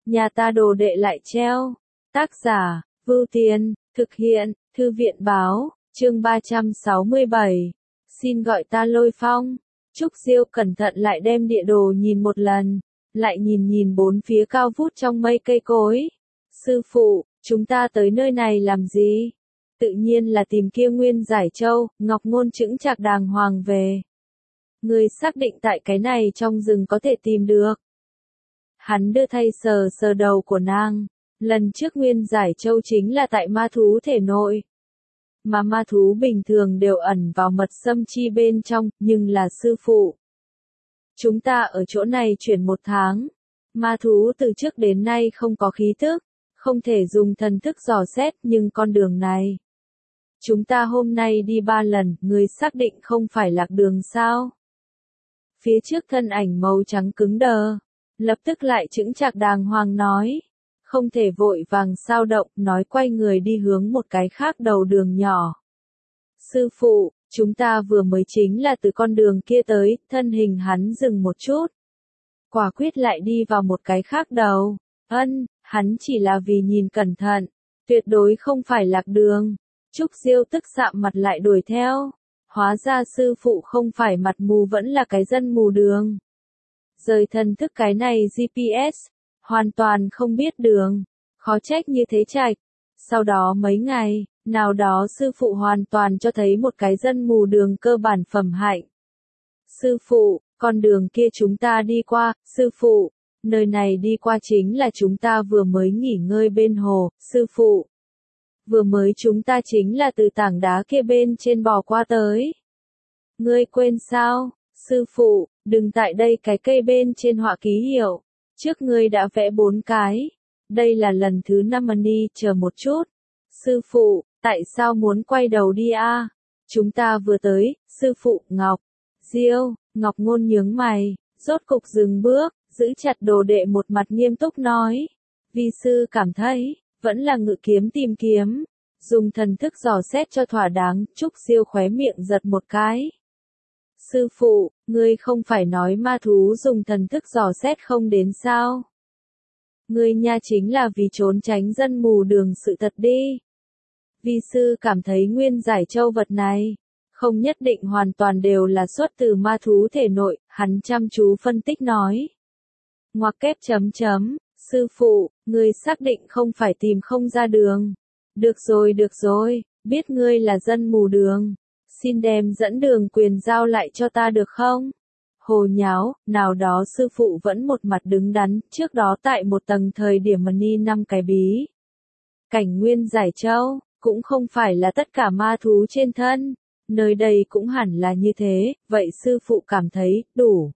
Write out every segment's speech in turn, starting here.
nhà ta đồ đệ lại treo. Tác giả, Vưu Tiên, thực hiện, Thư viện báo, chương 367. Xin gọi ta Lôi Phong. Trúc Diêu cẩn thận lại đem địa đồ nhìn một lần, lại nhìn bốn phía cao vút trong mây cây cối. Sư phụ, chúng ta tới nơi này làm gì? Tự nhiên là tìm kia Nguyên Giải Châu, Ngọc Ngôn chững chạc đàng hoàng về. Người xác định tại cái này trong rừng có thể tìm được. Hắn đưa tay sờ sờ đầu của nàng. Lần trước Nguyên Giải Châu chính là tại ma thú thể nội. Mà ma thú bình thường đều ẩn vào mật xâm chi bên trong, nhưng là sư phụ. Chúng ta ở chỗ này chuyển 1 tháng. Ma thú từ trước đến nay không có khí thức, không thể dùng thần thức dò xét, nhưng con đường này. Chúng ta hôm nay đi 3 lần, người xác định không phải lạc đường sao? Phía trước thân ảnh màu trắng cứng đờ, lập tức lại chững chạc đàng hoàng nói. Không thể vội vàng sao động, nói quay người đi hướng một cái khác đầu đường nhỏ. Sư phụ, chúng ta vừa mới chính là từ con đường kia tới, thân hình hắn dừng một chút. Quả quyết lại đi vào một cái khác đầu. Hắn chỉ là vì nhìn cẩn thận, tuyệt đối không phải lạc đường. Trúc Diêu tức sạm mặt lại đuổi theo. Hóa ra sư phụ không phải mặt mù vẫn là cái dân mù đường. Rời thần thức cái này GPS, hoàn toàn không biết đường, khó trách như thế chạch. Sau đó mấy ngày, nào đó sư phụ hoàn toàn cho thấy một cái dân mù đường cơ bản phẩm hạnh. Sư phụ, con đường kia chúng ta đi qua, sư phụ, nơi này đi qua chính là chúng ta vừa mới nghỉ ngơi bên hồ, sư phụ. Vừa mới chúng ta chính là từ tảng đá kia bên trên bò qua tới. Ngươi quên sao, sư phụ, đừng tại đây cái cây bên trên họa ký hiệu. Trước ngươi đã vẽ 4 cái. Đây là lần thứ 5 đi, chờ một chút. Sư phụ, tại sao muốn quay đầu đi a? Chúng ta vừa tới, sư phụ, Ngọc. Diêu, Ngọc Ngôn nhướng mày, rốt cục dừng bước, giữ chặt đồ đệ một mặt nghiêm túc nói. Vi sư cảm thấy, vẫn là ngự kiếm tìm kiếm. Dùng thần thức dò xét cho thỏa đáng, Trúc Diêu khóe miệng giật một cái. Sư phụ, ngươi không phải nói ma thú dùng thần thức dò xét không đến sao? Ngươi nha chính là vì trốn tránh dân mù đường sự thật đi. Vi sư cảm thấy Nguyên Giải Châu vật này, không nhất định hoàn toàn đều là xuất từ ma thú thể nội, hắn chăm chú phân tích nói. Ngoặc kép chấm chấm, sư phụ, ngươi xác định không phải tìm không ra đường. Được rồi, biết ngươi là dân mù đường. Xin đem dẫn đường quyền giao lại cho ta được không? Hồ nháo, nào đó sư phụ vẫn một mặt đứng đắn, trước đó tại một tầng thời điểm ni 5 cái bí. Cảnh Nguyên Giải Châu, cũng không phải là tất cả ma thú trên thân, nơi đây cũng hẳn là như thế, vậy sư phụ cảm thấy, đủ.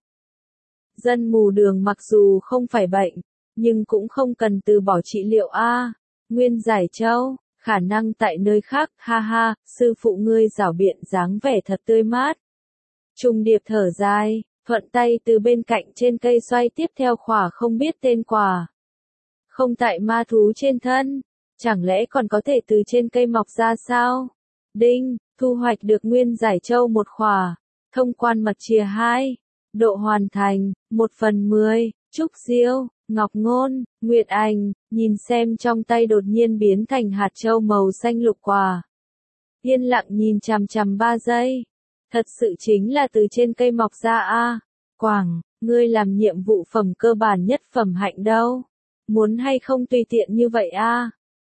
Dân mù đường mặc dù không phải bệnh, nhưng cũng không cần từ bỏ trị liệu a. Nguyên Giải Châu. Khả năng tại nơi khác, ha ha, sư phụ ngươi giảo biện dáng vẻ thật tươi mát. Trung Điệp thở dài, thuận tay từ bên cạnh trên cây xoay tiếp theo khỏa không biết tên quả. Không tại ma thú trên thân, chẳng lẽ còn có thể từ trên cây mọc ra sao? Đinh, thu hoạch được Nguyên Giải Châu 1 khỏa, thông quan mật chìa 2, độ hoàn thành, 1/10, Trúc Diêu. Ngọc Ngôn, Nguyệt Anh, nhìn xem trong tay đột nhiên biến thành hạt châu màu xanh lục quả. Yên lặng nhìn chằm chằm 3 giây. Thật sự chính là từ trên cây mọc ra a. Quảng, ngươi làm nhiệm vụ phẩm cơ bản nhất phẩm hạnh đâu? Muốn hay không tùy tiện như vậy a?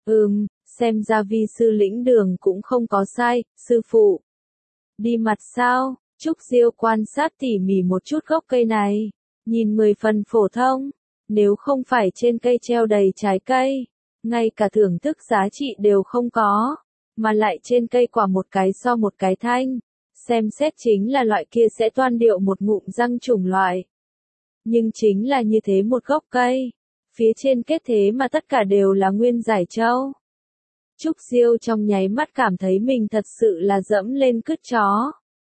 Xem ra vi sư lĩnh đường cũng không có sai, sư phụ. Đi mặt sao? Trúc Diêu quan sát tỉ mỉ một chút gốc cây này, nhìn 10 phần phổ thông. Nếu không phải trên cây treo đầy trái cây, ngay cả thưởng thức giá trị đều không có, mà lại trên cây quả một cái so một cái thanh, xem xét chính là loại kia sẽ toan điệu một ngụm răng chủng loại. Nhưng chính là như thế một gốc cây, phía trên kết thế mà tất cả đều là Nguyên Giải Châu. Trúc Diêu trong nháy mắt cảm thấy mình thật sự là dẫm lên cứt chó.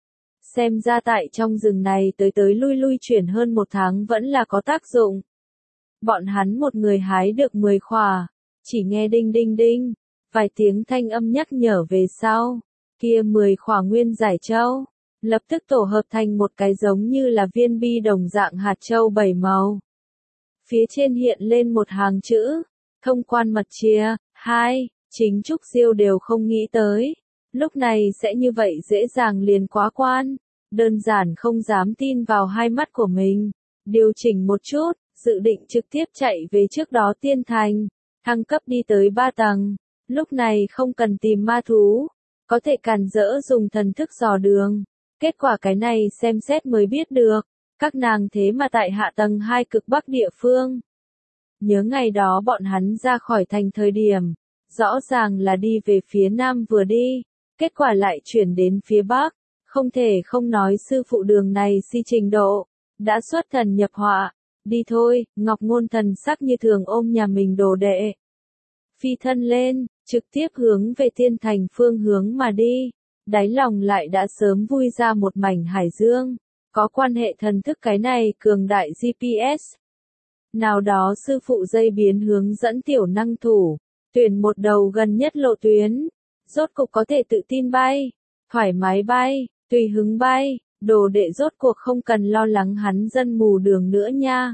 Xem ra tại trong rừng này tới lui chuyển hơn 1 tháng vẫn là có tác dụng. Bọn hắn một người hái được 10 khỏa, chỉ nghe đinh đinh đinh, vài tiếng thanh âm nhắc nhở về sau, kia 10 khỏa Nguyên Giải Châu, lập tức tổ hợp thành một cái giống như là viên bi đồng dạng hạt châu 7 màu. Phía trên hiện lên một hàng chữ, thông quan mật chia, 2, chính Trúc Diêu đều không nghĩ tới. Lúc này sẽ như vậy dễ dàng liền quá quan, đơn giản không dám tin vào hai mắt của mình. Điều chỉnh một chút, dự định trực tiếp chạy về trước đó tiên thành, thăng cấp đi tới 3 tầng, lúc này không cần tìm ma thú, có thể càn rỡ dùng thần thức dò đường. Kết quả cái này xem xét mới biết được, các nàng thế mà tại hạ tầng 2 cực bắc địa phương. Nhớ ngày đó bọn hắn ra khỏi thành thời điểm, rõ ràng là đi về phía nam vừa đi, kết quả lại chuyển đến phía bắc, không thể không nói sư phụ đường này si trình độ, đã xuất thần nhập họa. Đi thôi, Ngọc Ngôn thần sắc như thường ôm nhà mình đồ đệ. Phi thân lên, trực tiếp hướng về tiên thành phương hướng mà đi, đáy lòng lại đã sớm vui ra một mảnh hải dương, có quan hệ thần thức cái này cường đại GPS. Nào đó sư phụ dây biến hướng dẫn tiểu năng thủ, tuyển một đầu gần nhất lộ tuyến, rốt cục có thể tự tin bay, thoải mái bay, tùy hứng bay, đồ đệ rốt cuộc không cần lo lắng hắn dân mù đường nữa nha.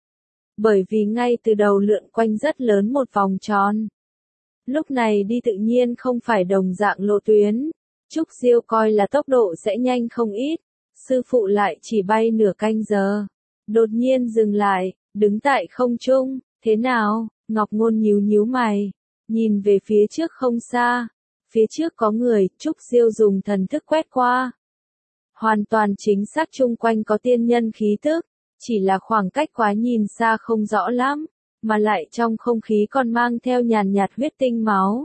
Bởi vì ngay từ đầu lượn quanh rất lớn một vòng tròn. Lúc này đi tự nhiên không phải đồng dạng lộ tuyến, Trúc Diêu coi là tốc độ sẽ nhanh không ít, sư phụ lại chỉ bay nửa canh giờ. Đột nhiên dừng lại, đứng tại không trung, thế nào? Ngọc Ngôn nhíu nhíu mày, nhìn về phía trước không xa, phía trước có người, Trúc Diêu dùng thần thức quét qua. Hoàn toàn chính xác chung quanh có tiên nhân khí tức, chỉ là khoảng cách quá nhìn xa không rõ lắm, mà lại trong không khí còn mang theo nhàn nhạt huyết tinh máu.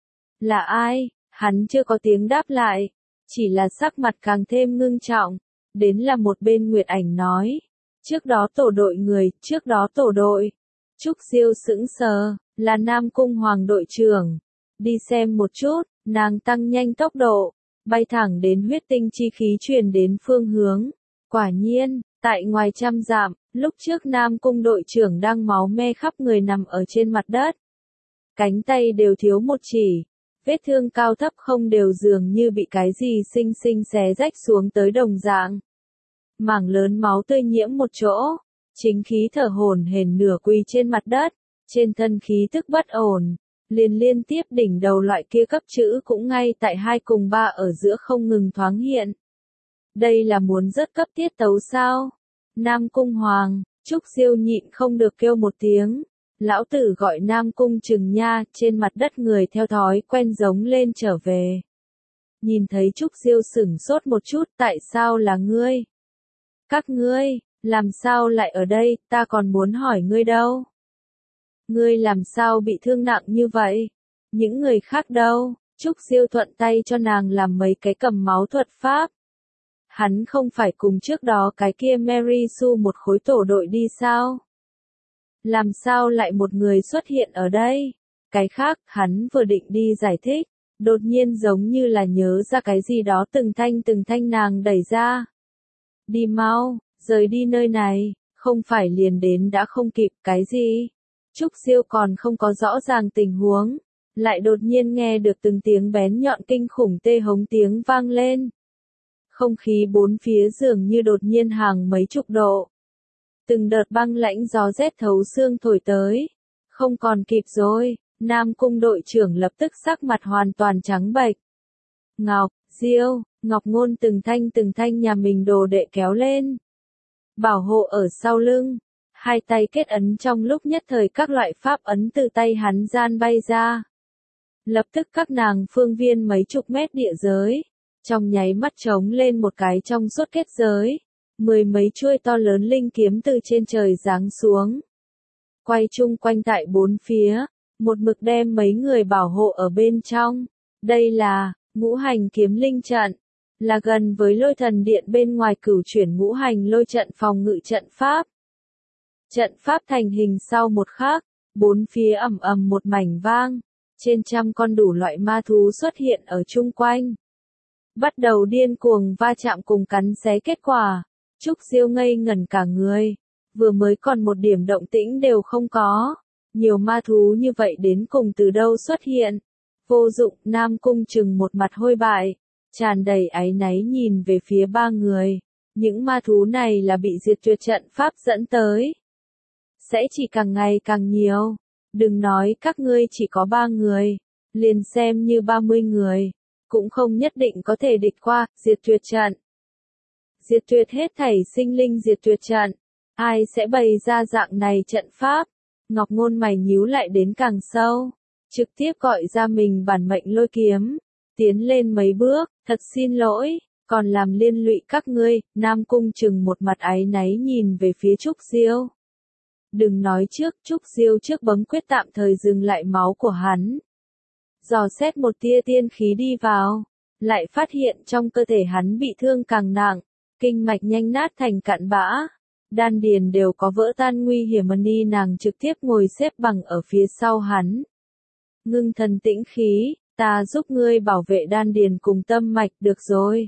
Là ai? Hắn chưa có tiếng đáp lại, chỉ là sắc mặt càng thêm ngưng trọng, đến là một bên Nguyệt Ảnh nói. Trước đó tổ đội người, trước đó tổ đội. Trúc Diêu sững sờ, là Nam Cung Hoàng đội trưởng. Đi xem một chút, nàng tăng nhanh tốc độ, bay thẳng đến huyết tinh chi khí truyền đến phương hướng. Quả nhiên, tại ngoài 100 dặm, lúc trước Nam Cung đội trưởng đang máu me khắp người nằm ở trên mặt đất. Cánh tay đều thiếu một chỉ, vết thương cao thấp không đều dường như bị cái gì xinh xinh xé rách xuống tới đồng dạng. Mảng lớn máu tươi nhiễm một chỗ, chính khí thở hổn hển nửa quỳ trên mặt đất, trên thân khí tức bất ổn, liên tiếp đỉnh đầu loại kia cấp chữ cũng ngay tại 2 cùng 3 ở giữa không ngừng thoáng hiện. Đây là muốn rất cấp tiết tấu sao? Nam Cung Hoàng, Trúc Diêu nhịn không được kêu một tiếng. Lão tử gọi Nam Cung Trừng nha, trên mặt đất người theo thói quen giống lên trở về. Nhìn thấy Trúc Diêu sửng sốt một chút, tại sao là ngươi? Các ngươi, làm sao lại ở đây, ta còn muốn hỏi ngươi đâu? Ngươi làm sao bị thương nặng như vậy? Những người khác đâu? Trúc Diêu thuận tay cho nàng làm mấy cái cầm máu thuật pháp. Hắn không phải cùng trước đó cái kia Mary Sue một khối tổ đội đi sao? Làm sao lại một người xuất hiện ở đây? Cái khác, hắn vừa định đi giải thích, đột nhiên giống như là nhớ ra cái gì đó từng thanh nàng đẩy ra. Đi mau, rời đi nơi này, không phải liền đến đã không kịp, cái gì? Trúc Diêu còn không có rõ ràng tình huống, lại đột nhiên nghe được từng tiếng bén nhọn kinh khủng tê hống tiếng vang lên. Không khí bốn phía dường như đột nhiên hàng mấy chục độ. Từng đợt băng lãnh gió rét thấu xương thổi tới. Không còn kịp rồi, Nam Cung đội trưởng lập tức sắc mặt hoàn toàn trắng bệch. Ngọc, Diêu, Ngọc Ngôn từng thanh nhà mình đồ đệ kéo lên. Bảo hộ ở sau lưng, hai tay kết ấn trong lúc nhất thời các loại pháp ấn từ tay hắn gian bay ra. Lập tức các nàng phương viên mấy chục mét địa giới, trong nháy mắt trống lên một cái trong suốt kết giới. 10 mấy chuôi to lớn linh kiếm từ trên trời giáng xuống. Quay chung quanh tại bốn phía, một mực đem mấy người bảo hộ ở bên trong. Đây là ngũ hành kiếm linh trận, là gần với lôi thần điện bên ngoài cửu chuyển ngũ hành lôi trận phòng ngự trận pháp. Trận pháp thành hình sau một khắc, bốn phía ầm ầm một mảnh vang, trên trăm con đủ loại ma thú xuất hiện ở chung quanh. Bắt đầu điên cuồng va chạm cùng cắn xé kết quả. Trúc Diêu ngây ngẩn cả người, vừa mới còn một điểm động tĩnh đều không có, nhiều ma thú như vậy đến cùng từ đâu xuất hiện. Vô dụng, Nam Cung Trừng một mặt hôi bại, tràn đầy áy náy nhìn về phía ba người, những ma thú này là bị diệt tuyệt trận pháp dẫn tới. sẽ chỉ càng ngày càng nhiều. Đừng nói các ngươi chỉ có 3 người, liền xem như 30 người, cũng không nhất định có thể địch qua, diệt tuyệt trận. Diệt tuyệt hết thảy sinh linh diệt tuyệt trận. Ai sẽ bày ra dạng này trận pháp? Ngọc Ngôn mày nhíu lại đến càng sâu, trực tiếp gọi ra mình bản mệnh lôi kiếm, tiến lên mấy bước, thật xin lỗi, còn làm liên lụy các ngươi. Nam Cung Trừng một mặt áy náy nhìn về phía Trúc Diêu. Đừng nói trước, Trúc Diêu trước bấm quyết tạm thời dừng lại máu của hắn. Dò xét một tia tiên khí đi vào, lại phát hiện trong cơ thể hắn bị thương càng nặng, kinh mạch nhanh nát thành cặn bã, đan điền đều có vỡ tan nguy hiểm. Ni nàng trực tiếp ngồi xếp bằng ở phía sau hắn. Ngưng thần tĩnh khí, ta giúp ngươi bảo vệ đan điền cùng tâm mạch, được rồi.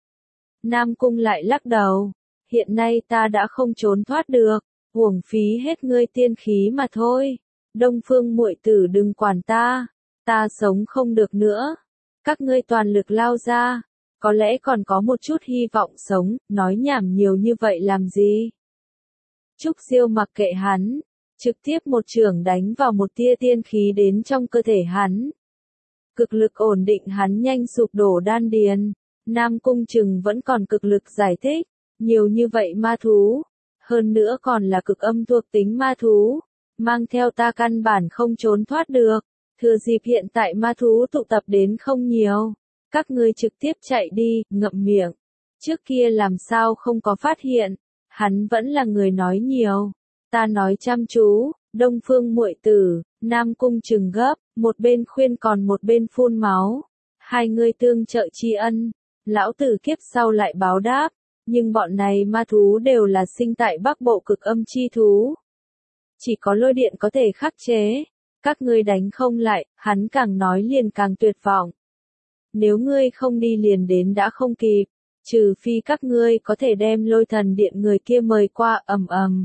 Nam Cung lại lắc đầu, hiện nay ta đã không trốn thoát được, uổng phí hết ngươi tiên khí mà thôi. Đông Phương muội tử đừng quản ta, ta sống không được nữa. Các ngươi toàn lực lao ra, có lẽ còn có một chút hy vọng sống, nói nhảm nhiều như vậy làm gì? Trúc Diêu mặc kệ hắn, trực tiếp một chưởng đánh vào một tia tiên khí đến trong cơ thể hắn. Cực lực ổn định hắn nhanh sụp đổ đan điền. Nam Cung Trừng vẫn còn cực lực giải thích, nhiều như vậy ma thú, hơn nữa còn là cực âm thuộc tính ma thú, mang theo ta căn bản không trốn thoát được. Thừa dịp hiện tại ma thú tụ tập đến không nhiều, các ngươi trực tiếp chạy đi, ngậm miệng. Trước kia làm sao không có phát hiện, hắn vẫn là người nói nhiều. Ta nói chăm chú, Đông Phương muội tử. Nam Cung Trừng gấp, một bên khuyên còn một bên phun máu. Hai người tương trợ tri ân, lão tử kiếp sau lại báo đáp. Nhưng bọn này ma thú đều là sinh tại Bắc Bộ cực âm chi thú. Chỉ có lôi điện có thể khắc chế. Các ngươi đánh không lại, hắn càng nói liền càng tuyệt vọng. Nếu ngươi không đi liền đến đã không kịp, trừ phi các ngươi có thể đem Lôi Thần Điện người kia mời qua. Ầm ầm.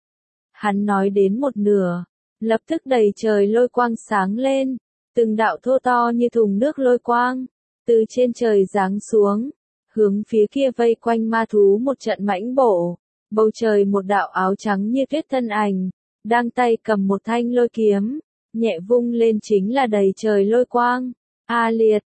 Hắn nói đến một nửa, lập tức đầy trời lôi quang sáng lên, từng đạo thô to như thùng nước lôi quang, từ trên trời giáng xuống, hướng phía kia vây quanh ma thú một trận mãnh bổ. Bầu trời một đạo áo trắng như tuyết thân ảnh, đang tay cầm một thanh lôi kiếm, nhẹ vung lên chính là đầy trời lôi quang. A liệt,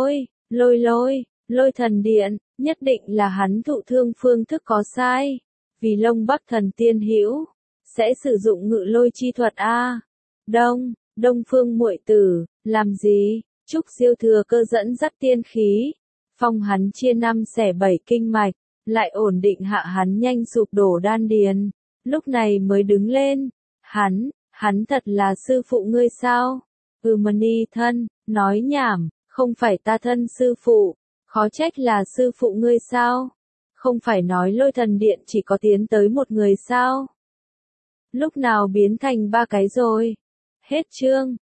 lôi thần điện, nhất định là hắn thụ thương phương thức có sai, vì Long Bắc thần tiên hữu sẽ sử dụng ngự lôi chi thuật a. Đông Phương muội tử, làm gì? Trúc Diêu thừa cơ dẫn dắt tiên khí, phong hắn chia 5 xẻ 7 kinh mạch, lại ổn định hạ hắn nhanh sụp đổ đan điền, lúc này mới đứng lên. Hắn thật là sư phụ ngươi sao? Ni thân, nói nhảm, không phải ta thân sư phụ, khó trách là sư phụ ngươi sao? Không phải nói Lôi Thần Điện chỉ có tiến tới một người sao? Lúc nào biến thành 3 cái rồi? Hết chương.